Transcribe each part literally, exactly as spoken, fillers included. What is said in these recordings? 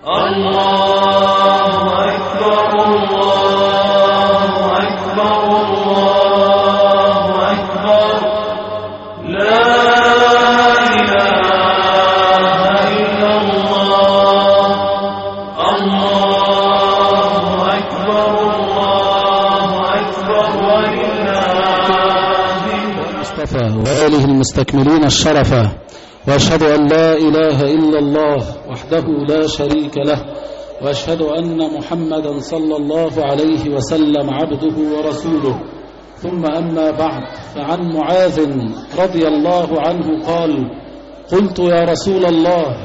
الله أكبر الله أكبر الله أكبر لا إله إلا الله الله أكبر الله أكبر ولله المصطفى وآله المستكملين الشرفة، وأشهد أن لا إله إلا الله وحده لا شريك له، وأشهد أن محمدا صلى الله عليه وسلم عبده ورسوله. ثم أما بعد، فعن معاذ رضي الله عنه قال: قلت يا رسول الله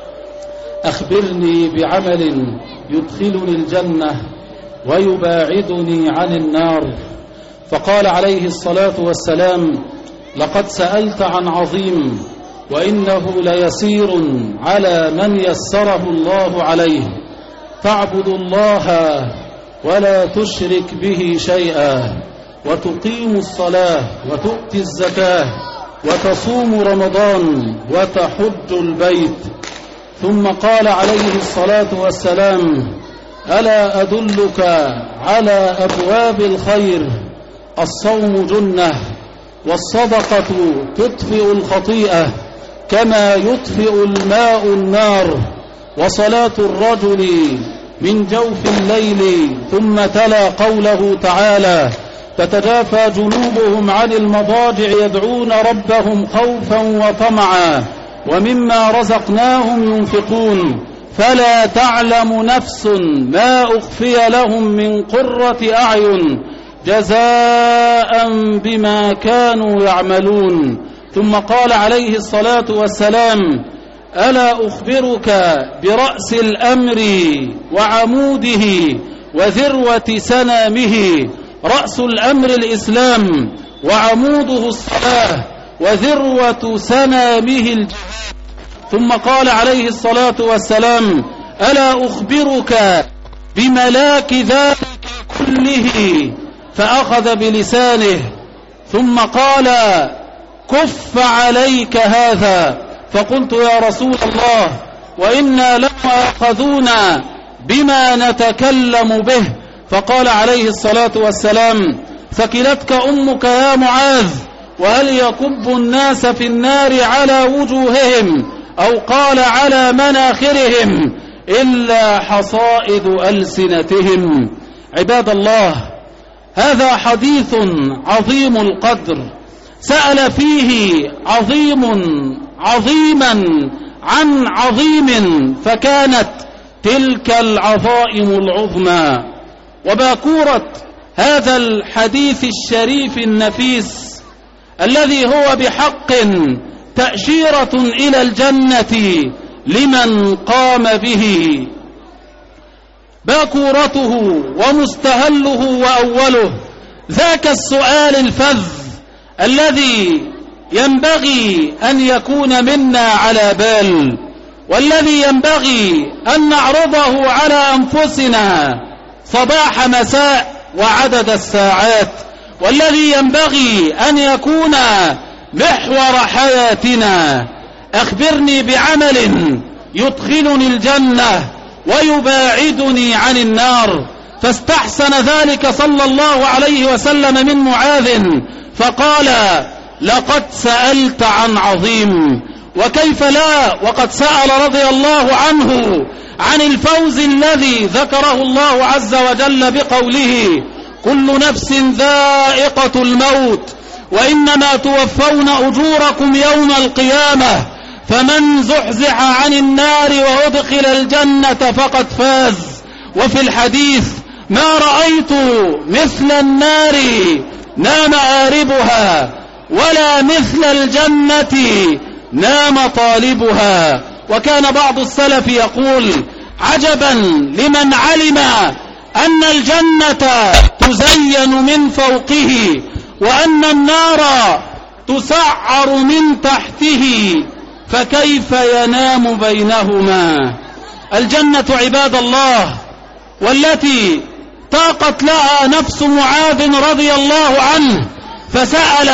أخبرني بعمل يدخلني الجنة ويباعدني عن النار. فقال عليه الصلاة والسلام: لقد سألت عن عظيم، وإنه ليسير على من يسره الله عليه. تعبد الله ولا تشرك به شيئا، وتقيم الصلاة وتؤتي الزكاة وتصوم رمضان وتحج البيت. ثم قال عليه الصلاة والسلام: ألا أدلك على أبواب الخير؟ الصوم جنة، والصدقة تطفئ الخطيئة كما يطفئ الماء النار، وصلاة الرجل من جوف الليل. ثم تلا قوله تعالى: تتجافى جنوبهم عن المضاجع يدعون ربهم خوفا وطمعا ومما رزقناهم ينفقون، فلا تعلم نفس ما أخفي لهم من قرة أعين جزاء بما كانوا يعملون. ثم قال عليه الصلاة والسلام: ألا أخبرك برأس الأمر وعموده وذروة سنامه؟ رأس الأمر الإسلام، وعموده الصلاة، وذروة سنامه الجهاد. ثم قال عليه الصلاة والسلام: ألا أخبرك بملاك ذلك كله؟ فأخذ بلسانه ثم قال: كف عليك هذا. فقلت: يا رسول الله، وإنا لمؤاخذون بما نتكلم به. فقال عليه الصلاة والسلام: ثكلتك أمك يا معاذ، وهل يكب الناس في النار على وجوههم أو قال على مناخرهم إلا حصائد ألسنتهم. عباد الله، هذا حديث عظيم القدر، سأل فيه عظيم عظيما عن عظيم، فكانت تلك العظائم العظمى. وباكورة هذا الحديث الشريف النفيس الذي هو بحق تأشيرة إلى الجنة لمن قام به، باكورته ومستهله وأوله ذاك السؤال الفذ الذي ينبغي أن يكون منا على بال، والذي ينبغي أن نعرضه على أنفسنا صباح مساء وعدد الساعات، والذي ينبغي أن يكون محور حياتنا. أخبرني بعمل يدخلني الجنة ويباعدني عن النار. فاستحسن ذلك صلى الله عليه وسلم من معاذ فقال: لقد سألت عن عظيم. وكيف لا، وقد سأل رضي الله عنه عن الفوز الذي ذكره الله عز وجل بقوله: كل نفس ذائقة الموت وإنما توفون أجوركم يوم القيامة، فمن زحزح عن النار وأدخل الجنة فقد فاز. وفي الحديث: ما رأيت مثل النار نام آربها ولا مثل الجنة نام طالبها. وكان بعض السلف يقول: عجبا لمن علم أن الجنة تزين من فوقه وأن النار تسعر من تحته، فكيف ينام بينهما؟ الجنة عباد الله والتي طاقت لها نفس معاذ رضي الله عنه، فسأل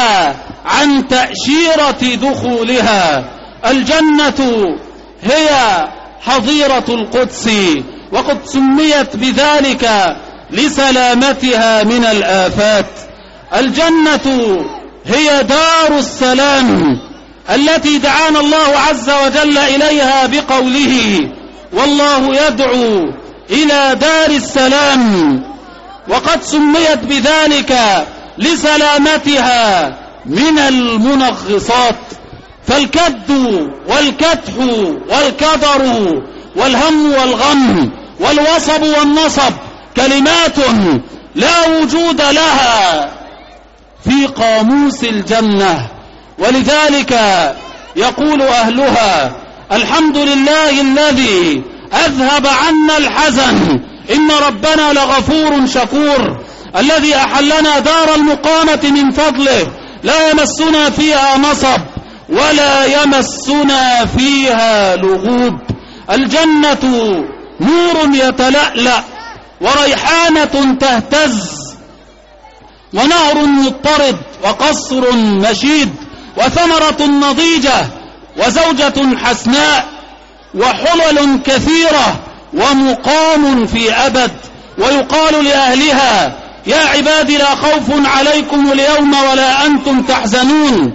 عن تأشيرة دخولها. الجنة هي حظيرة القدس، وقد سميت بذلك لسلامتها من الآفات. الجنة هي دار السلام التي دعانا الله عز وجل إليها بقوله: والله يدعو إلى دار السلام، وقد سميت بذلك لسلامتها من المنغصات. فالكد والكدح والكدر والهم والغم والوصب والنصب كلمات لا وجود لها في قاموس الجنة، ولذلك يقول أهلها: الحمد لله الذي أذهب عنا الحزن، إن ربنا لغفور شكور، الذي أحلنا دار المقامة من فضله، لا يمسنا فيها نصب ولا يمسنا فيها لغوب. الجنة نور يتلألأ، وريحانة تهتز، ونهر مضطرد، وقصر مشيد، وثمرة نضيجة، وزوجة حسناء، وحلل كثيرة، ومقام في أبد. ويقال لأهلها: يا عبادي لا خوف عليكم اليوم ولا أنتم تحزنون،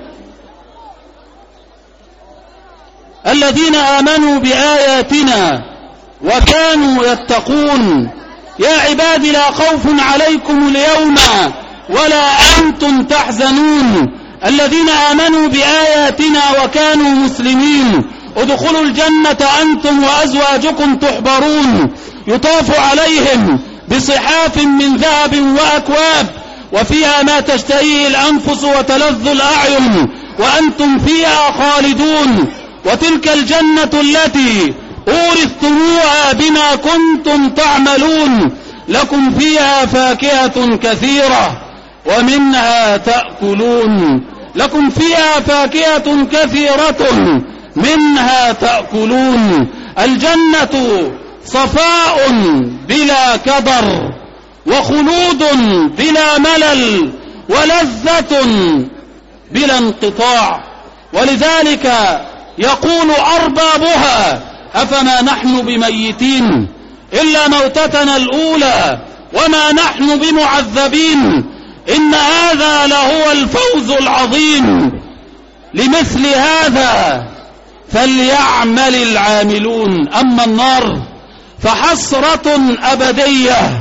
الذين آمنوا بآياتنا وكانوا يتقون. يا عبادي لا خوف عليكم اليوم ولا أنتم تحزنون، الذين آمنوا بآياتنا وكانوا مسلمين. ادخلوا الجنة أنتم وأزواجكم تحبرون، يطاف عليهم بصحاف من ذهب وأكواب، وفيها ما تشتهيه الأنفس وتلذ الأعين، وأنتم فيها خالدون. وتلك الجنة التي أورثتموها بما كنتم تعملون، لكم فيها فاكهة كثيرة ومنها تأكلون، لكم فيها فاكهة كثيرة منها تأكلون. الجنة صفاء بلا كدر، وخلود بلا ملل، ولذة بلا انقطاع. ولذلك يقول أربابها: أفما نحن بميتين إلا موتتنا الأولى وما نحن بمعذبين، إن هذا لهو الفوز العظيم، لمثل هذا فليعمل العاملون. أما النار فحسرة أبدية،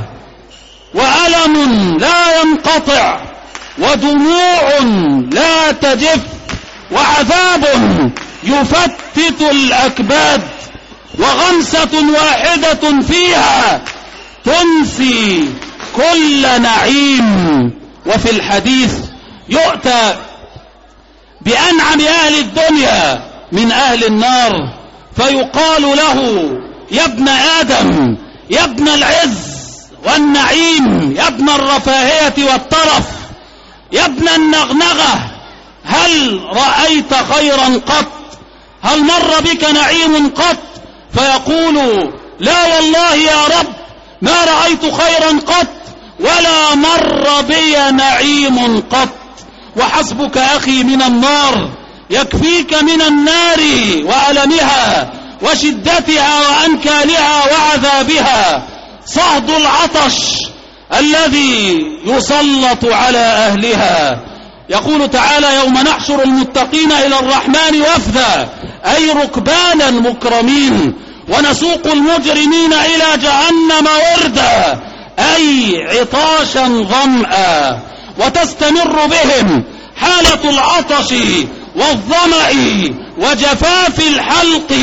وألم لا ينقطع، ودموع لا تجف، وعذاب يفتت الأكباد، وغمسة واحدة فيها تنسي كل نعيم. وفي الحديث يؤتى بأنعم أهل الدنيا من أهل النار، فيقال له: يا ابن آدم، يا ابن العز والنعيم، يا ابن الرفاهية والترف، يا ابن النغنغة، هل رأيت خيرا قط؟ هل مر بك نعيم قط؟ فيقول: لا والله يا رب، ما رأيت خيرا قط ولا مر بي نعيم قط. وحسبك أخي من النار، يكفيك من النار وألمها وشدتها وأنكالها وعذابها صهد العطش الذي يسلط على أهلها. يقول تعالى: يوم نحشر المتقين إلى الرحمن وفدا، أي ركبانا مكرمين، ونسوق المجرمين إلى جهنم وردا، أي عطاشا ظمأ. وتستمر بهم حالة العطش والظمأ وجفاف الحلق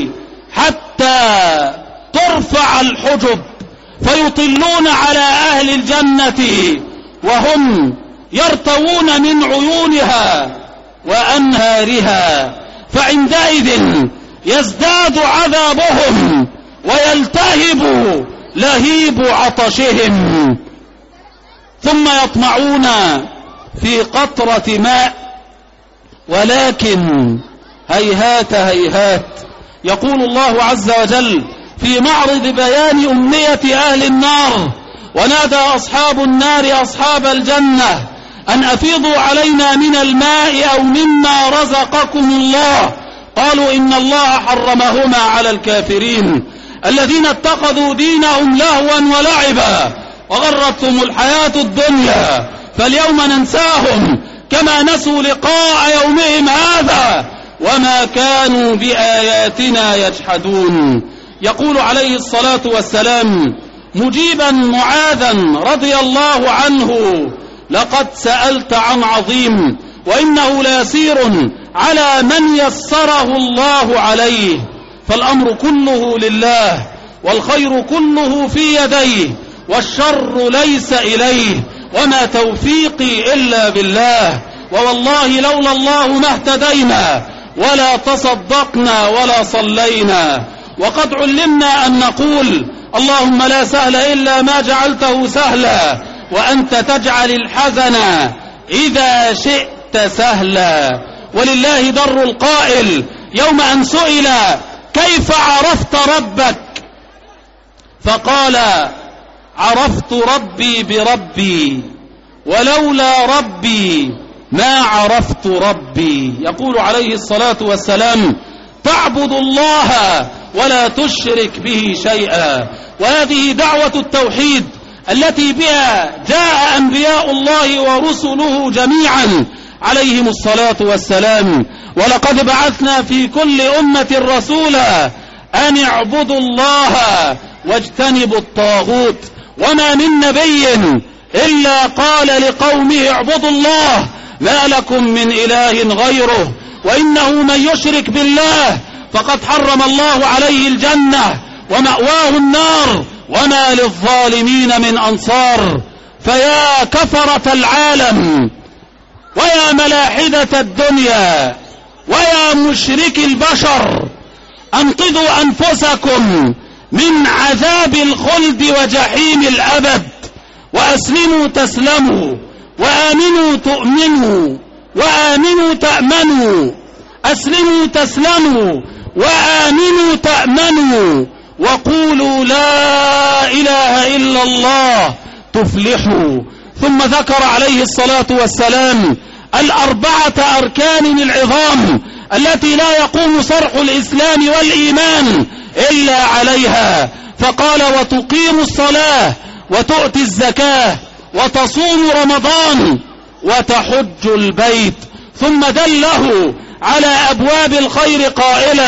حتى ترفع الحجب، فيطلون على أهل الجنة وهم يرتوون من عيونها وأنهارها، فعندئذ يزداد عذابهم ويلتهب لهيب عطشهم، ثم يطمعون في قطرة ماء، ولكن هيهات هيهات. يقول الله عز وجل في معرض بيان أمنية أهل النار: ونادى أصحاب النار أصحاب الجنة أن أفيضوا علينا من الماء أو مما رزقكم الله، قالوا إن الله حرمهما على الكافرين الذين اتخذوا دينهم لهوا ولعبا وغرتهم الحياة الدنيا فاليوم ننساهم كما نسوا لقاء يومهم هذا وما كانوا بآياتنا يجحدون. يقول عليه الصلاة والسلام مجيبا معاذا رضي الله عنه لقد سألت عن عظيم وإنه ليسير على من يسره الله عليه، فالأمر كله لله والخير كله في يديه والشر ليس إليه وما توفيقي إلا بالله، ووالله لولا الله ما اهتدينا ولا تصدقنا ولا صلينا. وقد علمنا أن نقول اللهم لا سهل إلا ما جعلته سهلا وأنت تجعل الحزن إذا شئت سهلا. ولله در القائل يوم أن سئل كيف عرفت ربك فقال عرفت ربي بربي ولولا ربي ما عرفت ربي. يقول عليه الصلاة والسلام تعبد الله ولا تشرك به شيئا. وهذه دعوة التوحيد التي بها جاء أنبياء الله ورسله جميعا عليهم الصلاة والسلام. ولقد بعثنا في كل أمة رسولا أن اعبدوا الله واجتنبوا الطاغوت، وما من نبي إلا قال لقومه اعبدوا الله ما لكم من إله غيره، وإنه من يشرك بالله فقد حرم الله عليه الجنة ومأواه النار وما للظالمين من أنصار. فيا كفرة العالم ويا ملاحدة الدنيا ويا مشرك البشر أنقذوا أنفسكم من عذاب الخلد وجحيم الأبد وأسلموا تسلموا وآمنوا تؤمنوا وآمنوا تأمنوا. أسلموا تسلموا وآمنوا تأمنوا وقولوا لا إله إلا الله تفلحوا. ثم ذكر عليه الصلاة والسلام الأربعة أركان العظام التي لا يقوم صرح الإسلام والإيمان إلا عليها، فقال وتقيم الصلاة وتؤتي الزكاة وتصوم رمضان وتحج البيت. ثم دله على أبواب الخير قائلا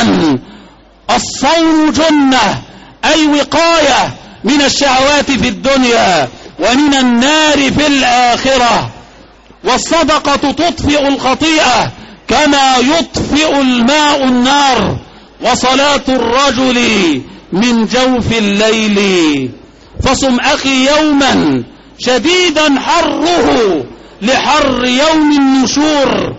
الصوم جنة أي وقاية من الشهوات في الدنيا ومن النار في الآخرة، والصدقة تطفئ الخطيئة كما يطفئ الماء النار، وصلاة الرجل من جوف الليل. فصم أخي يوما شديدا حره لحر يوم النشور،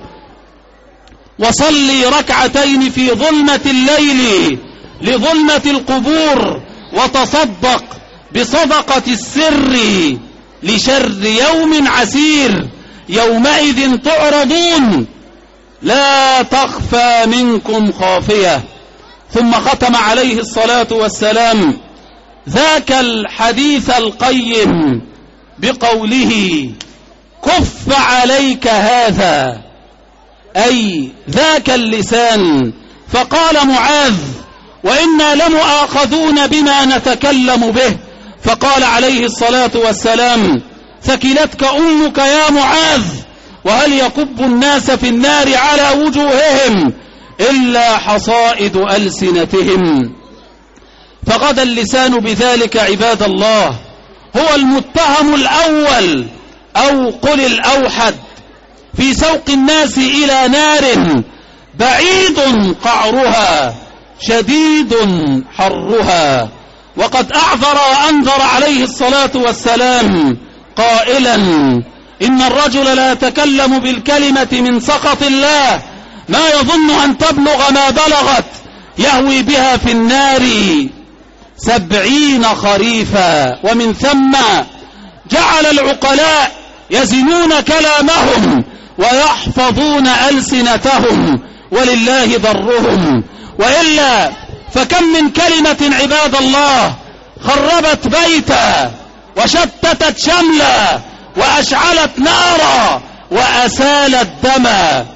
وصلي ركعتين في ظلمة الليل لظلمة القبور، وتصدق بصدقة السر لشر يوم عسير يومئذ تعرضون لا تخفى منكم خافية. ثم ختم عليه الصلاة والسلام ذاك الحديث القيم بقوله كف عليك هذا، أي ذاك اللسان. فقال معاذ وإنا لمؤاخذون بما نتكلم به، فقال عليه الصلاة والسلام ثكلتك أمك يا معاذ، وهل يكب الناس في النار على وجوههم إلا حصائد ألسنتهم. فغدا اللسان بذلك عباد الله هو المتهم الأول أو قل الأوحد في سوق الناس إلى نار بعيد قعرها شديد حرها. وقد أعذر وأنذر عليه الصلاة والسلام قائلا إن الرجل لا يتكلم بالكلمة من سخط الله ما يظن أن تبلغ ما بلغت يهوي بها في النار سبعين خريفا. ومن ثم جعل العقلاء يزنون كلامهم ويحفظون ألسنتهم ولله ضرهم، وإلا فكم من كلمة عباد الله خربت بيتا وشتتت شملا وأشعلت نارا وأسالت دما.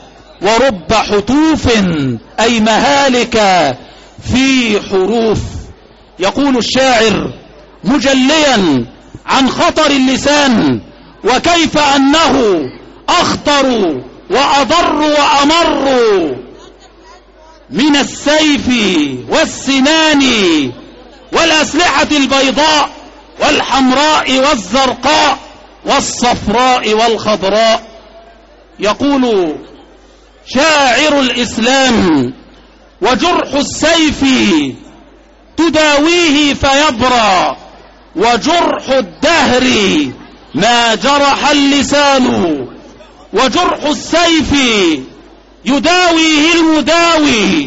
ورب حتوف أي مهالك في حروف. يقول الشاعر مجليا عن خطر اللسان وكيف أنه أخطر وأضر وأمر من السيف والسنان والأسلحة البيضاء والحمراء والزرقاء والصفراء والخضراء. يقول شاعر الإسلام وجرح السيف تداويه فيبرى وجرح الدهر ما جرح اللسان وجرح السيف يداويه المداوي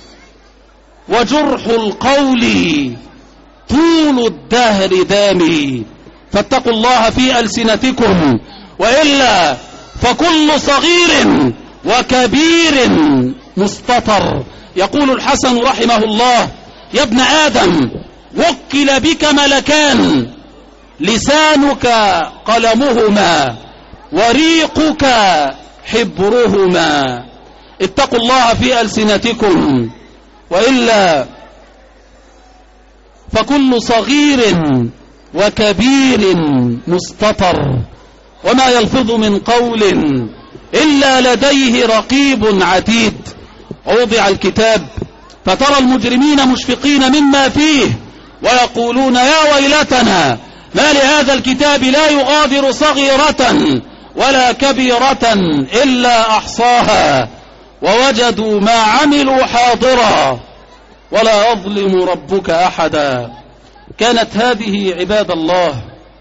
وجرح القول طول الدهر دامي. فاتقوا الله في ألسنتكم وإلا فكل صغير وكبير مستطر. يقول الحسن رحمه الله يا ابن آدم وكل بك ملكان لسانك قلمهما وريقك حبرهما. اتقوا الله في ألسنتكم وإلا فكل صغير وكبير مستطر وما يلفظ من قول إلا لديه رقيب عتيد. ووضع الكتاب فترى المجرمين مشفقين مما فيه ويقولون يا ويلتنا ما لهذا الكتاب لا يغادر صغيرة ولا كبيرة إلا أحصاها ووجدوا ما عملوا حاضرا ولا يظلم ربك أحدا. كانت هذه عباد الله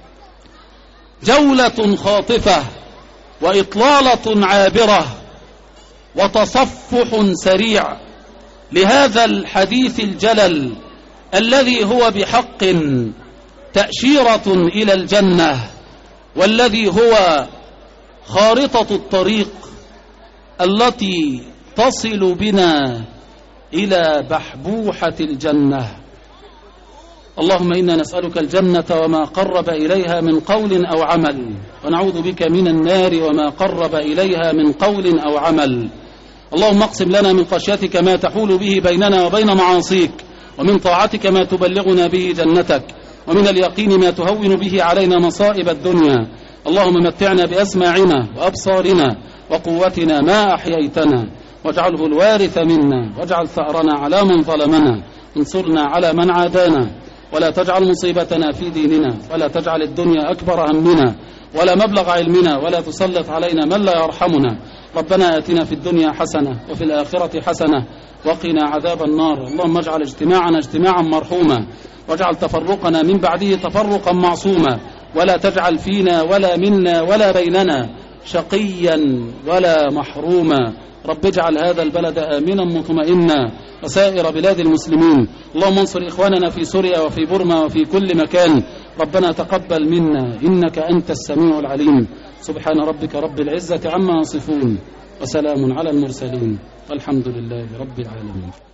جولة خاطفة وإطلالة عابرة وتصفح سريع لهذا الحديث الجلل الذي هو بحق تأشيرة إلى الجنة والذي هو خارطة الطريق التي تصل بنا إلى بحبوحة الجنة. اللهم إنا نسألك الجنة وما قرب إليها من قول أو عمل ونعوذ بك من النار وما قرب إليها من قول أو عمل. اللهم اقسم لنا من خشيتك ما تحول به بيننا وبين معاصيك ومن طاعتك ما تبلغنا به جنتك ومن اليقين ما تهون به علينا مصائب الدنيا. اللهم متعنا بأسماعنا وأبصارنا وقوتنا ما أحييتنا واجعله الوارث منا واجعل ثأرنا على من ظلمنا انصرنا على من عادانا ولا تجعل مصيبتنا في ديننا ولا تجعل الدنيا أكبر همنا ولا مبلغ علمنا ولا تسلط علينا من لا يرحمنا. ربنا آتنا في الدنيا حسنة وفي الآخرة حسنة وقنا عذاب النار. اللهم اجعل اجتماعنا اجتماعا مرحوما واجعل تفرقنا من بعده تفرقا معصوما ولا تجعل فينا ولا منا ولا بيننا شقيا ولا محروما. رب اجعل هذا البلد آمنا مطمئنا وسائر بلاد المسلمين. اللهم انصر إخواننا في سوريا وفي بورما وفي كل مكان. ربنا تقبل منا إنك أنت السميع العليم. سبحان ربك رب العزة عما يصفون وسلام على المرسلين والحمد لله رب العالمين.